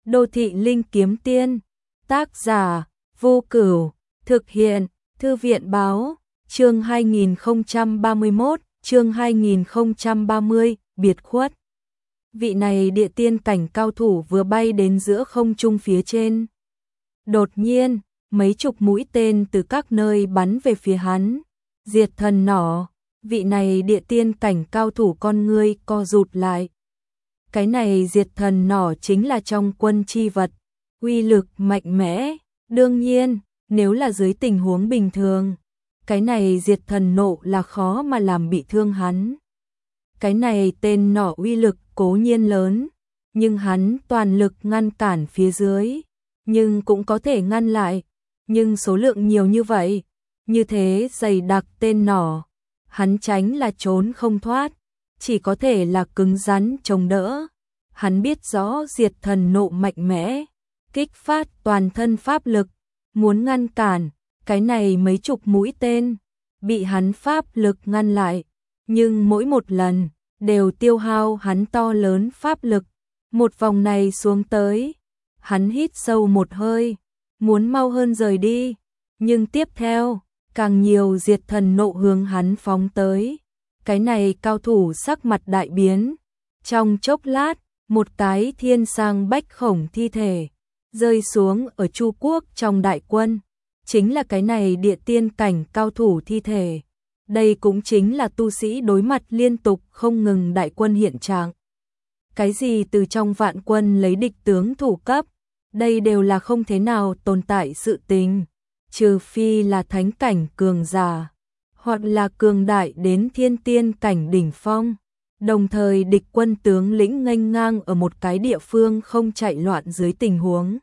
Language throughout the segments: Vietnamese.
Đô thị linh kiếm tiên, tác giả, Vô Cửu, thực hiện, Thư viện báo, chương 2031, chương 2030, biệt khuất. Vị này địa tiên cảnh cao thủ vừa bay đến giữa không trung phía trên. Đột nhiên, mấy chục mũi tên từ các nơi bắn về phía hắn. Diệt thần nỏ, vị này địa tiên cảnh cao thủ con ngươi co rụt lại. Cái này diệt thần nỏ chính là trong quân chi vật, uy lực mạnh mẽ. Đương nhiên, nếu là dưới tình huống bình thường, cái này diệt thần nộ là khó mà làm bị thương hắn. Cái này tên nỏ uy lực cố nhiên lớn, nhưng hắn toàn lực ngăn cản phía dưới, nhưng cũng có thể ngăn lại, nhưng số lượng nhiều như vậy, như thế dày đặc tên nỏ, hắn tránh là trốn không thoát, chỉ có thể là cứng rắn chống đỡ. Hắn biết rõ diệt thần nộ mạnh mẽ, kích phát toàn thân pháp lực, muốn ngăn cản, cái này mấy chục mũi tên, bị hắn pháp lực ngăn lại, nhưng mỗi một lần, đều tiêu hao hắn to lớn pháp lực. Một vòng này xuống tới, hắn hít sâu một hơi, muốn mau hơn rời đi, nhưng tiếp theo, càng nhiều diệt thần nộ hướng hắn phóng tới. Cái này cao thủ sắc mặt đại biến, trong chốc lát, một cái thiên sang bách khổng thi thể rơi xuống ở Chu quốc trong đại quân, chính là cái này địa tiên cảnh cao thủ thi thể. Đây cũng chính là tu sĩ đối mặt liên tục không ngừng đại quân hiện trạng. Cái gì từ trong vạn quân lấy địch tướng thủ cấp, đây đều là không thế nào tồn tại sự tình, trừ phi là thánh cảnh cường giả, hoặc là cường đại đến thiên tiên cảnh đỉnh phong. Đồng thời địch quân tướng lĩnh nghênh ngang ở một cái địa phương không chạy loạn dưới tình huống.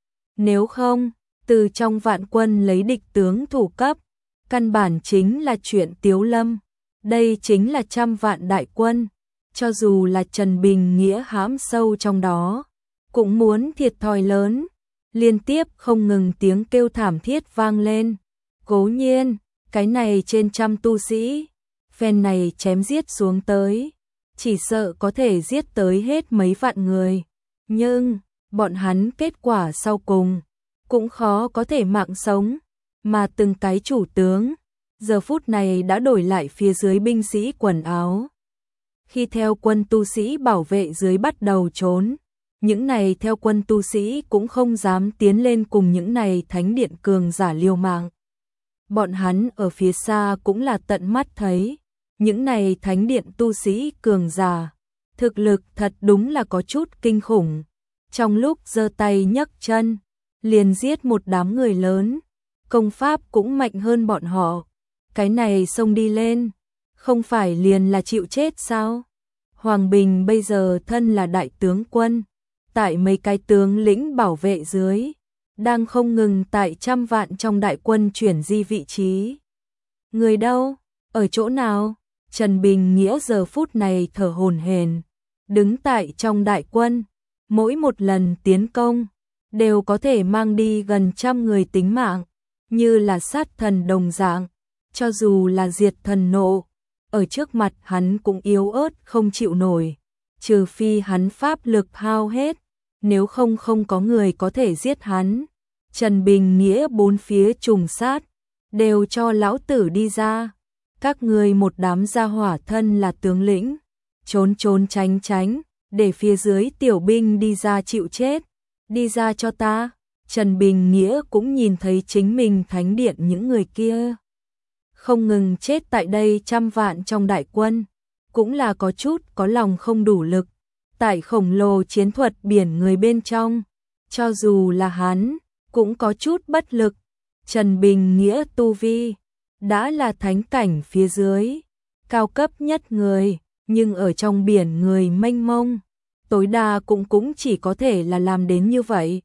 Nếu không, từ trong vạn quân lấy địch tướng thủ cấp, căn bản chính là chuyện tiếu lâm. Đây chính là trăm vạn đại quân, cho dù là Trần Bình Nghĩa hãm sâu trong đó, cũng muốn thiệt thòi lớn. Liên tiếp không ngừng tiếng kêu thảm thiết vang lên. Cố nhiên, cái này trên trăm tu sĩ, phen này chém giết xuống tới, chỉ sợ có thể giết tới hết mấy vạn người, nhưng bọn hắn kết quả sau cùng cũng khó có thể mạng sống, mà từng cái chủ tướng giờ phút này đã đổi lại phía dưới binh sĩ quần áo. Khi theo quân tu sĩ bảo vệ dưới bắt đầu trốn, những này theo quân tu sĩ cũng không dám tiến lên cùng những này thánh điện cường giả liều mạng. Bọn hắn ở phía xa cũng là tận mắt thấy, những này thánh điện tu sĩ cường giả, thực lực thật đúng là có chút kinh khủng. Trong lúc giơ tay nhấc chân, liền giết một đám người lớn, công pháp cũng mạnh hơn bọn họ. Cái này xông đi lên, không phải liền là chịu chết sao? Hoàng Bình bây giờ thân là đại tướng quân, tại mấy cái tướng lĩnh bảo vệ dưới, đang không ngừng tại trăm vạn trong đại quân chuyển di vị trí. Người đâu? Ở chỗ nào? Trần Bình Nghĩa giờ phút này thở hổn hển, đứng tại trong đại quân, mỗi một lần tiến công đều có thể mang đi gần trăm người tính mạng, như là sát thần đồng dạng, cho dù là diệt thần nộ, ở trước mặt hắn cũng yếu ớt không chịu nổi, trừ phi hắn pháp lực hao hết, nếu không không có người có thể giết hắn. Trần Bình Nghĩa bốn phía trùng sát, đều cho lão tử đi ra. Các ngươi một đám gia hỏa thân là tướng lĩnh, trốn trốn tránh tránh, để phía dưới tiểu binh đi ra chịu chết, đi ra cho ta. Trần Bình Nghĩa cũng nhìn thấy chính mình thánh điện những người kia không ngừng chết tại đây trăm vạn trong đại quân, cũng là có chút có lòng không đủ lực, tại khổng lồ chiến thuật biển người bên trong, cho dù là hắn, cũng có chút bất lực. Trần Bình Nghĩa tu vi đã là thánh cảnh phía dưới, cao cấp nhất người, nhưng ở trong biển người mênh mông, tối đa cũng chỉ có thể là làm đến như vậy.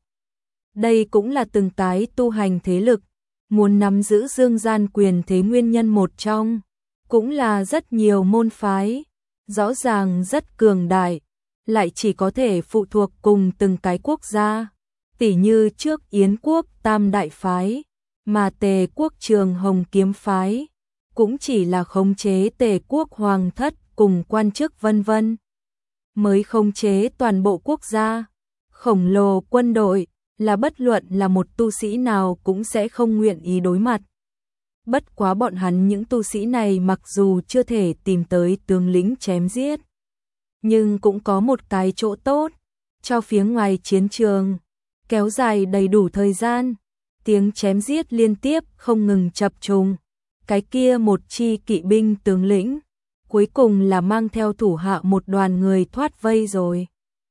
Đây cũng là từng cái tu hành thế lực, muốn nắm giữ dương gian quyền thế nguyên nhân một trong, cũng là rất nhiều môn phái, rõ ràng rất cường đại, lại chỉ có thể phụ thuộc cùng từng cái quốc gia, tỉ như trước Yến quốc Tam Đại Phái, mà Tề quốc Trường Hồng Kiếm Phái, cũng chỉ là khống chế Tề quốc hoàng thất cùng quan chức vân vân, mới khống chế toàn bộ quốc gia. khổng lồ quân đội, là bất luận là một tu sĩ nào cũng sẽ không nguyện ý đối mặt. Bất quá bọn hắn những tu sĩ này mặc dù chưa thể tìm tới tướng lĩnh chém giết, nhưng cũng có một cái chỗ tốt, cho phía ngoài chiến trường, kéo dài đầy đủ thời gian, tiếng chém giết liên tiếp không ngừng chập trùng. Cái kia một chi kỵ binh tướng lĩnh, cuối cùng là mang theo thủ hạ một đoàn người thoát vây rồi.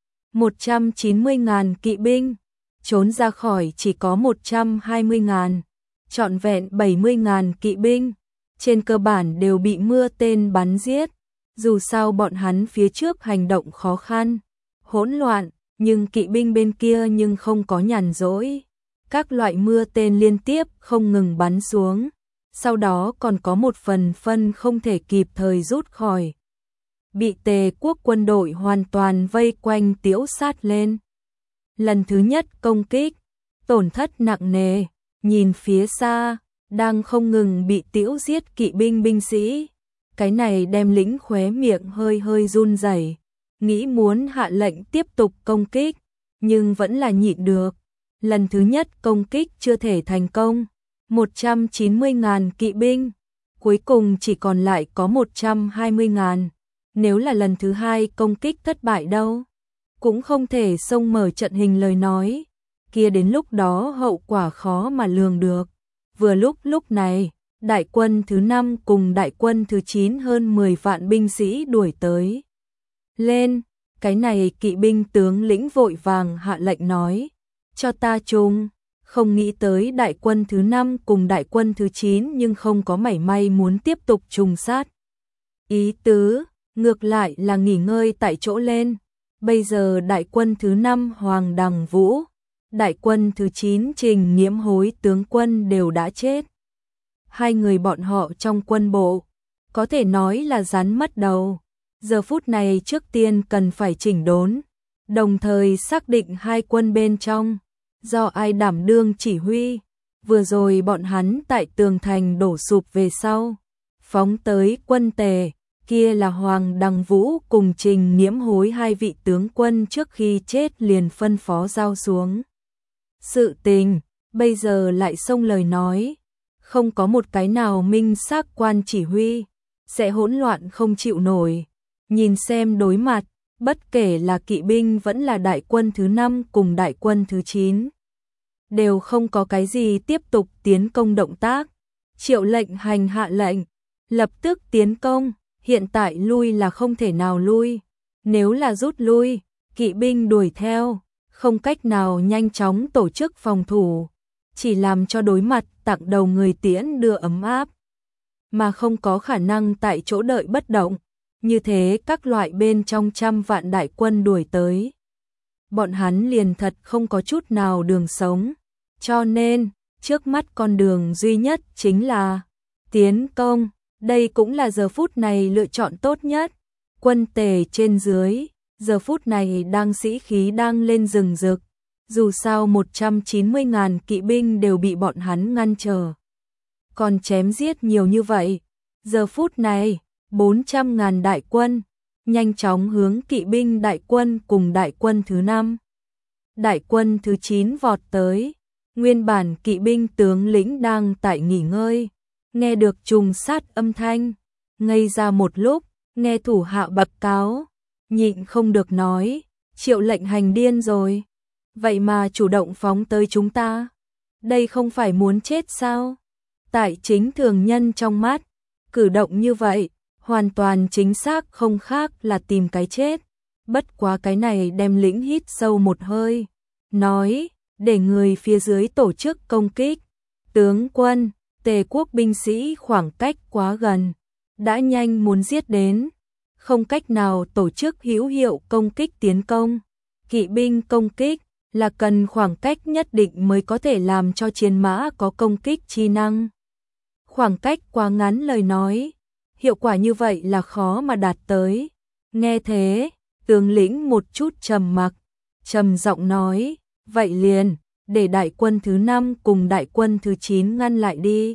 190.000 kỵ binh, trốn ra khỏi chỉ có 120.000, trọn vẹn 70.000 kỵ binh, trên cơ bản đều bị mưa tên bắn giết. Dù sao bọn hắn phía trước hành động khó khăn, hỗn loạn, nhưng kỵ binh bên kia nhưng không có nhàn rỗi. Các loại mưa tên liên tiếp không ngừng bắn xuống, sau đó còn có một phần phân không thể kịp thời rút khỏi. Bị Tề quốc quân đội hoàn toàn vây quanh tiễu sát lên. Lần thứ nhất công kích, tổn thất nặng nề, nhìn phía xa, đang không ngừng bị tiễu giết kỵ binh binh sĩ. Cái này đem lĩnh khóe miệng hơi hơi run rẩy, nghĩ muốn hạ lệnh tiếp tục công kích, nhưng vẫn là nhịn được. Lần thứ nhất công kích chưa thể thành công, 190.000 kỵ binh, cuối cùng chỉ còn lại có 120.000. Nếu là lần thứ hai công kích thất bại đâu, cũng không thể xông mở trận hình lời nói, kia đến lúc đó hậu quả khó mà lường được. Vừa lúc này, đại quân thứ 5 cùng đại quân thứ 9 hơn 10 vạn binh sĩ đuổi tới. Lên, cái này kỵ binh tướng lĩnh vội vàng hạ lệnh nói, cho ta chung, không nghĩ tới đại quân thứ 5 cùng đại quân thứ 9 nhưng không có mảy may muốn tiếp tục trùng sát. Ý tứ, ngược lại là nghỉ ngơi tại chỗ lên. Bây giờ đại quân thứ 5 Hoàng Đằng Vũ, đại quân thứ 9 Trình Nghiễm Hối tướng quân đều đã chết. Hai người bọn họ trong quân bộ, có thể nói là rắn mất đầu. Giờ phút này trước tiên cần phải chỉnh đốn, đồng thời xác định hai quân bên trong, do ai đảm đương chỉ huy. Vừa rồi bọn hắn tại tường thành đổ sụp về sau, phóng tới quân Tề, kia là Hoàng Đằng Vũ cùng Trình Nghiễm Hối hai vị tướng quân trước khi chết liền phân phó giao xuống. Sự tình, bây giờ lại xông lời nói, không có một cái nào minh xác quan chỉ huy, sẽ hỗn loạn không chịu nổi. Nhìn xem đối mặt, bất kể là kỵ binh vẫn là đại quân thứ 5 cùng đại quân thứ 9, đều không có cái gì tiếp tục tiến công động tác. Triệu lệnh hành hạ lệnh, lập tức tiến công, hiện tại lui là không thể nào lui. Nếu là rút lui, kỵ binh đuổi theo, không cách nào nhanh chóng tổ chức phòng thủ, chỉ làm cho đối mặt tặng đầu người tiễn đưa ấm áp, mà không có khả năng tại chỗ đợi bất động. Như thế các loại bên trong trăm vạn đại quân đuổi tới, bọn hắn liền thật không có chút nào đường sống. Cho nên, trước mắt con đường duy nhất chính là tiến công. Đây cũng là giờ phút này lựa chọn tốt nhất. Quân Tề trên dưới, giờ phút này đang sĩ khí đang lên rừng rực. Dù sao 190.000 kỵ binh đều bị bọn hắn ngăn trở. Còn chém giết nhiều như vậy, giờ phút này 400.000 đại quân, nhanh chóng hướng kỵ binh đại quân cùng đại quân thứ 5. Đại quân thứ 9 vọt tới, nguyên bản kỵ binh tướng lĩnh đang tại nghỉ ngơi, nghe được trùng sát âm thanh, ngây ra một lúc, nghe thủ hạ bậc cáo, nhịn không được nói, Triệu lệnh hành điên rồi, vậy mà chủ động phóng tới chúng ta, đây không phải muốn chết sao? Tại chính thường nhân trong mắt, cử động như vậy, hoàn toàn chính xác không khác là tìm cái chết. Bất quá cái này đem lĩnh hít sâu một hơi, nói, để người phía dưới tổ chức công kích. Tướng quân, Tề quốc binh sĩ khoảng cách quá gần, đã nhanh muốn giết đến, không cách nào tổ chức hữu hiệu công kích tiến công. Kỵ binh công kích là cần khoảng cách nhất định mới có thể làm cho chiến mã có công kích chi năng. Khoảng cách quá ngắn lời nói, hiệu quả như vậy là khó mà đạt tới. Nghe thế, tướng lĩnh một chút trầm mặc, trầm giọng nói, vậy liền, để đại quân thứ 5 cùng đại quân thứ 9 ngăn lại đi.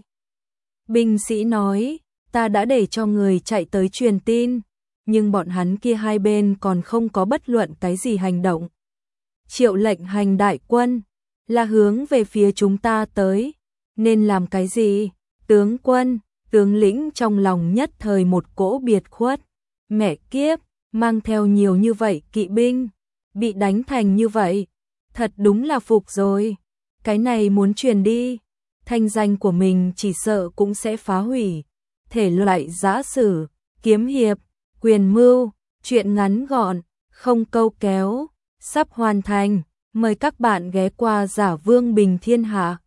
Binh sĩ nói, ta đã để cho người chạy tới truyền tin, nhưng bọn hắn kia hai bên còn không có bất luận cái gì hành động. Triệu lệnh hành đại quân, là hướng về phía chúng ta tới, nên làm cái gì? Tướng quân, tướng lĩnh trong lòng nhất thời một cỗ biệt khuất, mẹ kiếp, mang theo nhiều như vậy kỵ binh, bị đánh thành như vậy, thật đúng là phục rồi, cái này muốn truyền đi, thanh danh của mình chỉ sợ cũng sẽ phá hủy, thể loại giã sử, kiếm hiệp, quyền mưu, chuyện ngắn gọn, không câu kéo, sắp hoàn thành, mời các bạn ghé qua Giả Vương Bình Thiên Hạ.